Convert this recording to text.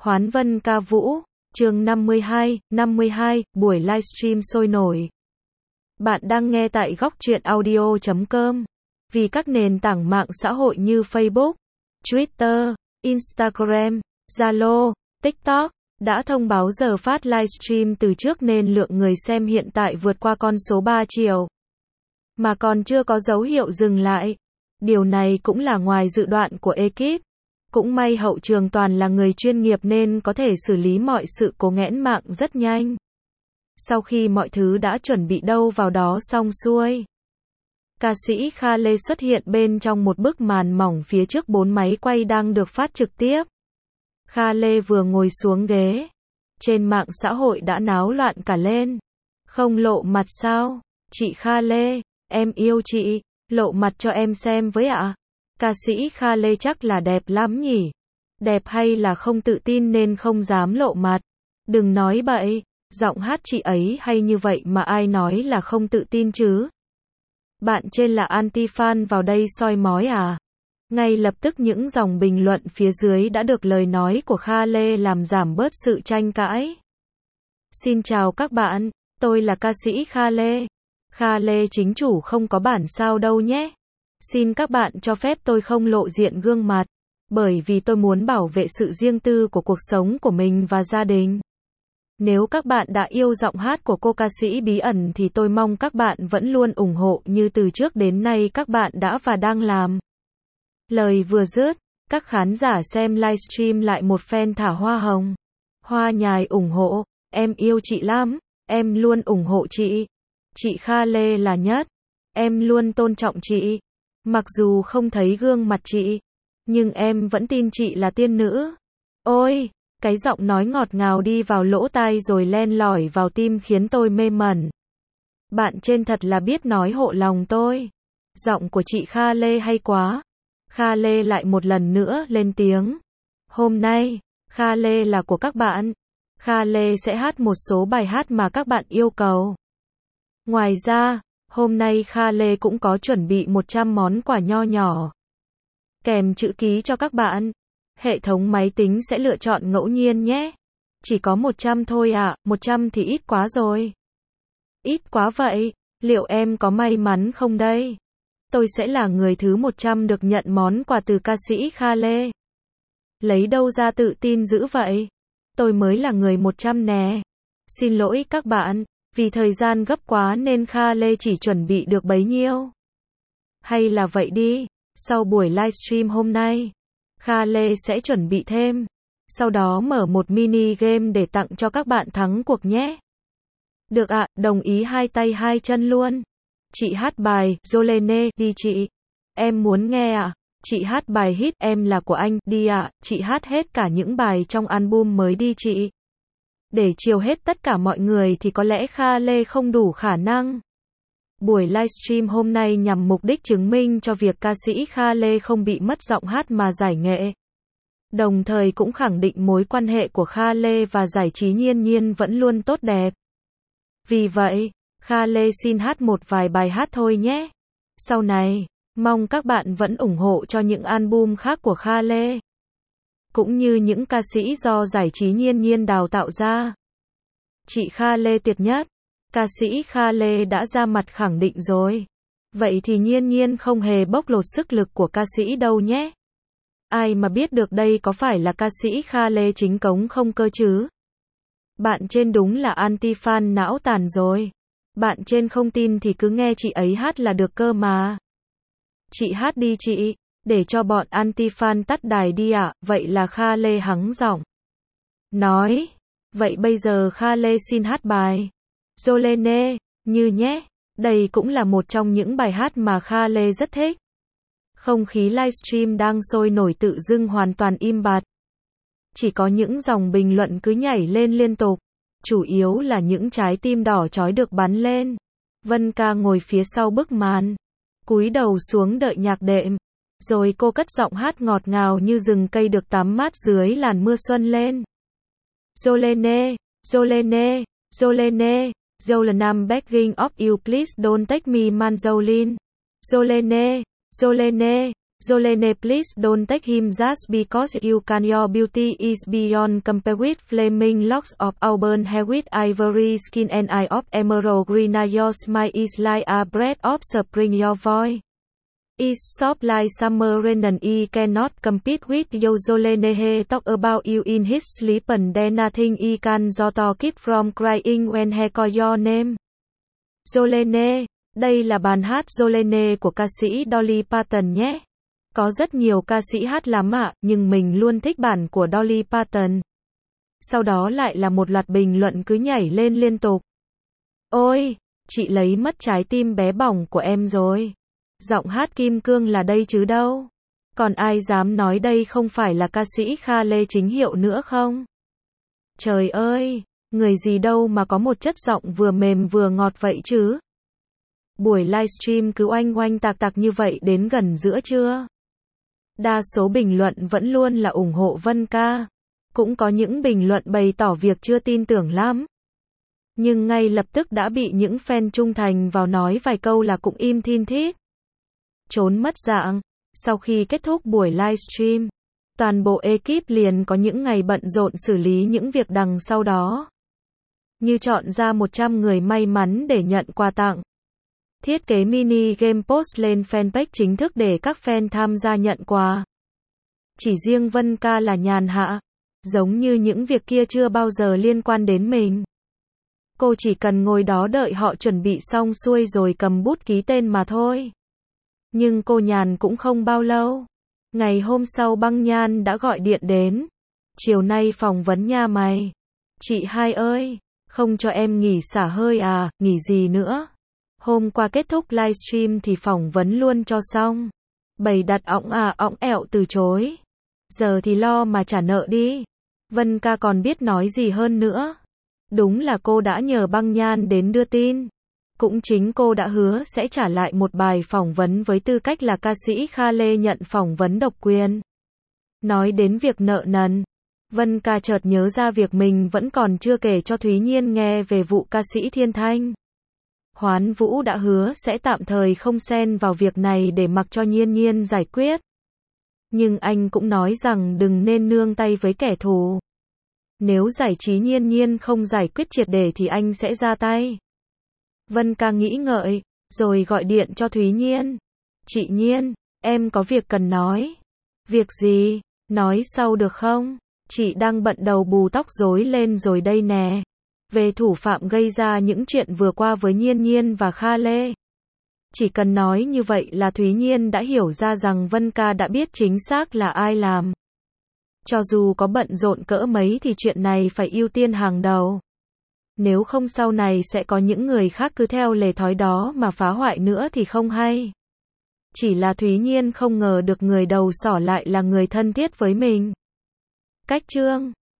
Hoán Vân ca vũ, chương 52, buổi livestream sôi nổi. Bạn đang nghe tại góc truyện audio.com. Vì các nền tảng mạng xã hội như Facebook, Twitter, Instagram, Zalo, TikTok đã thông báo giờ phát livestream từ trước nên lượng người xem hiện tại vượt qua con số 3 triệu. Mà còn chưa có dấu hiệu dừng lại. Điều này cũng là ngoài dự đoán của ekip. Cũng may hậu trường toàn là người chuyên nghiệp nên có thể xử lý mọi sự cố nghẽn mạng rất nhanh. Sau khi mọi thứ đã chuẩn bị đâu vào đó xong xuôi, ca sĩ Kha Lê xuất hiện bên trong một bức màn mỏng phía trước 4 máy quay đang được phát trực tiếp. Kha Lê vừa ngồi xuống ghế, trên mạng xã hội đã náo loạn cả lên. Không lộ mặt sao? Chị Kha Lê, em yêu chị, lộ mặt cho em xem với ạ. Ca sĩ Kha Lê chắc là đẹp lắm nhỉ? Đẹp hay là không tự tin nên không dám lộ mặt? Đừng nói bậy, giọng hát chị ấy hay như vậy mà ai nói là không tự tin chứ? Bạn trên là anti-fan vào đây soi mói à? Ngay lập tức những dòng bình luận phía dưới đã được lời nói của Kha Lê làm giảm bớt sự tranh cãi. Xin chào các bạn, tôi là ca sĩ Kha Lê. Kha Lê chính chủ không có bản sao đâu nhé. Xin các bạn cho phép tôi không lộ diện gương mặt, bởi vì tôi muốn bảo vệ sự riêng tư của cuộc sống của mình và gia đình. Nếu các bạn đã yêu giọng hát của cô ca sĩ bí ẩn thì tôi mong các bạn vẫn luôn ủng hộ như từ trước đến nay các bạn đã và đang làm. Lời vừa dứt, các khán giả xem livestream lại một phen thả hoa hồng. Hoa nhài ủng hộ, em yêu chị lắm, em luôn ủng hộ chị. Chị Kha Lê là nhất, em luôn tôn trọng chị. Mặc dù không thấy gương mặt chị, nhưng em vẫn tin chị là tiên nữ. Ôi, cái giọng nói ngọt ngào đi vào lỗ tai rồi len lỏi vào tim khiến tôi mê mẩn. Bạn trên thật là biết nói hộ lòng tôi. Giọng của chị Kha Lê hay quá. Kha Lê lại một lần nữa lên tiếng. Hôm nay, Kha Lê là của các bạn. Kha Lê sẽ hát một số bài hát mà các bạn yêu cầu. Ngoài ra, hôm nay Kha Lê cũng có chuẩn bị 100 món quà nho nhỏ, kèm chữ ký cho các bạn. Hệ thống máy tính sẽ lựa chọn ngẫu nhiên nhé. Chỉ có 100 thôi ạ, 100 thì ít quá rồi. Ít quá vậy, liệu em có may mắn không đây? Tôi sẽ là người thứ 100 được nhận món quà từ ca sĩ Kha Lê. Lấy đâu ra tự tin dữ vậy? Tôi mới là người 100 nè. Xin lỗi các bạn. Vì thời gian gấp quá nên Kha Lê chỉ chuẩn bị được bấy nhiêu. Hay là vậy đi, sau buổi livestream hôm nay, Kha Lê sẽ chuẩn bị thêm. Sau đó mở một mini game để tặng cho các bạn thắng cuộc nhé. Được ạ, đồng ý hai tay hai chân luôn. Chị hát bài Jolene đi chị. Em muốn nghe ạ. Chị hát bài hit Em là của anh đi ạ. Chị hát hết cả những bài trong album mới đi chị. Để chiều hết tất cả mọi người thì có lẽ Kha Lê không đủ khả năng. Buổi livestream hôm nay nhằm mục đích chứng minh cho việc ca sĩ Kha Lê không bị mất giọng hát mà giải nghệ. Đồng thời cũng khẳng định mối quan hệ của Kha Lê và giải trí Nhiên Nhiên vẫn luôn tốt đẹp. Vì vậy, Kha Lê xin hát một vài bài hát thôi nhé. Sau này, mong các bạn vẫn ủng hộ cho những album khác của Kha Lê, cũng như những ca sĩ do giải trí Nhiên Nhiên đào tạo ra. Chị Kha Lê tuyệt nhất. Ca sĩ Kha Lê đã ra mặt khẳng định rồi. Vậy thì Nhiên Nhiên không hề bóc lột sức lực của ca sĩ đâu nhé. Ai mà biết được đây có phải là ca sĩ Kha Lê chính cống không cơ chứ? Bạn trên đúng là anti-fan não tàn rồi. Bạn trên không tin thì cứ nghe chị ấy hát là được cơ mà. Chị hát đi chị. Để cho bọn anti-fan tắt đài đi ạ. Vậy là Kha Lê hắng giọng nói. Vậy bây giờ Kha Lê xin hát bài Jolene như nhé. Đây cũng là một trong những bài hát mà Kha Lê rất thích. Không khí livestream đang sôi nổi tự dưng hoàn toàn im bặt. Chỉ có những dòng bình luận cứ nhảy lên liên tục. Chủ yếu là những trái tim đỏ chói được bắn lên. Vân ca ngồi phía sau bức màn, cúi đầu xuống đợi nhạc đệm. Rồi cô cất giọng hát ngọt ngào như rừng cây được tắm mát dưới làn mưa xuân lên. Jolene, Jolene, Jolene, Jolene I'm begging of you please don't take me man Jolene. Jolene, Jolene, Jolene please don't take him just because you can your beauty is beyond compare with flaming locks of auburn hair with ivory skin and eye of emerald green your smile is like a breath of spring your voice is soft like summer rain and he cannot compete with you Jolene he talk about you in his sleep and then nothing he can do to keep from crying when he call your name. Jolene, đây là bài hát Jolene của ca sĩ Dolly Parton nhé. Có rất nhiều ca sĩ hát lắm ạ, nhưng mình luôn thích bản của Dolly Parton. Sau đó lại là một loạt bình luận cứ nhảy lên liên tục. Ôi, chị lấy mất trái tim bé bỏng của em rồi. Giọng hát kim cương là đây chứ đâu. Còn ai dám nói đây không phải là ca sĩ Kha Lê chính hiệu nữa không? Trời ơi, người gì đâu mà có một chất giọng vừa mềm vừa ngọt vậy chứ? Buổi livestream cứ oanh oanh tạc tạc như vậy đến gần giữa trưa. Đa số bình luận vẫn luôn là ủng hộ Vân Ca. Cũng có những bình luận bày tỏ việc chưa tin tưởng lắm. Nhưng ngay lập tức đã bị những fan trung thành vào nói vài câu là cũng im thin thít. Trốn mất dạng. Sau khi kết thúc buổi livestream, toàn bộ ekip liền có những ngày bận rộn xử lý những việc đằng sau đó. Như chọn ra 100 người may mắn để nhận quà tặng. Thiết kế mini game post lên fanpage chính thức để các fan tham gia nhận quà. Chỉ riêng Vân Ca là nhàn hạ. Giống như những việc kia chưa bao giờ liên quan đến mình. Cô chỉ cần ngồi đó đợi họ chuẩn bị xong xuôi rồi cầm bút ký tên mà thôi. Nhưng cô nhàn cũng không bao lâu. Ngày hôm sau Băng Nhan đã gọi điện đến. Chiều nay phỏng vấn nha mày. Chị hai ơi, không cho em nghỉ xả hơi à, nghỉ gì nữa. Hôm qua kết thúc livestream thì phỏng vấn luôn cho xong. Bày đặt õng ẹo từ chối. Giờ thì lo mà trả nợ đi. Vân Ca còn biết nói gì hơn nữa. Đúng là cô đã nhờ Băng Nhan đến đưa tin. Cũng chính cô đã hứa sẽ trả lại một bài phỏng vấn với tư cách là ca sĩ Kha Lê nhận phỏng vấn độc quyền. Nói đến việc nợ nần, Vân Ca chợt nhớ ra việc mình vẫn còn chưa kể cho Thúy Nhiên nghe về vụ ca sĩ Thiên Thanh. Hoán Vũ đã hứa sẽ tạm thời không xen vào việc này để mặc cho Nhiên Nhiên giải quyết. Nhưng anh cũng nói rằng đừng nên nương tay với kẻ thù. Nếu giải trí Nhiên Nhiên không giải quyết triệt để thì anh sẽ ra tay. Vân Ca nghĩ ngợi, rồi gọi điện cho Thúy Nhiên. Chị Nhiên, em có việc cần nói. Việc gì? Nói sau được không? Chị đang bận đầu bù tóc rối lên rồi đây nè. Về thủ phạm gây ra những chuyện vừa qua với Nhiên Nhiên và Kha Lê. Chỉ cần nói như vậy là Thúy Nhiên đã hiểu ra rằng Vân Ca đã biết chính xác là ai làm. Cho dù có bận rộn cỡ mấy thì chuyện này phải ưu tiên hàng đầu. Nếu không sau này sẽ có những người khác cứ theo lề thói đó mà phá hoại nữa thì không hay. Chỉ là Thúy Nhiên không ngờ được người đầu sỏ lại là người thân thiết với mình. Cách chương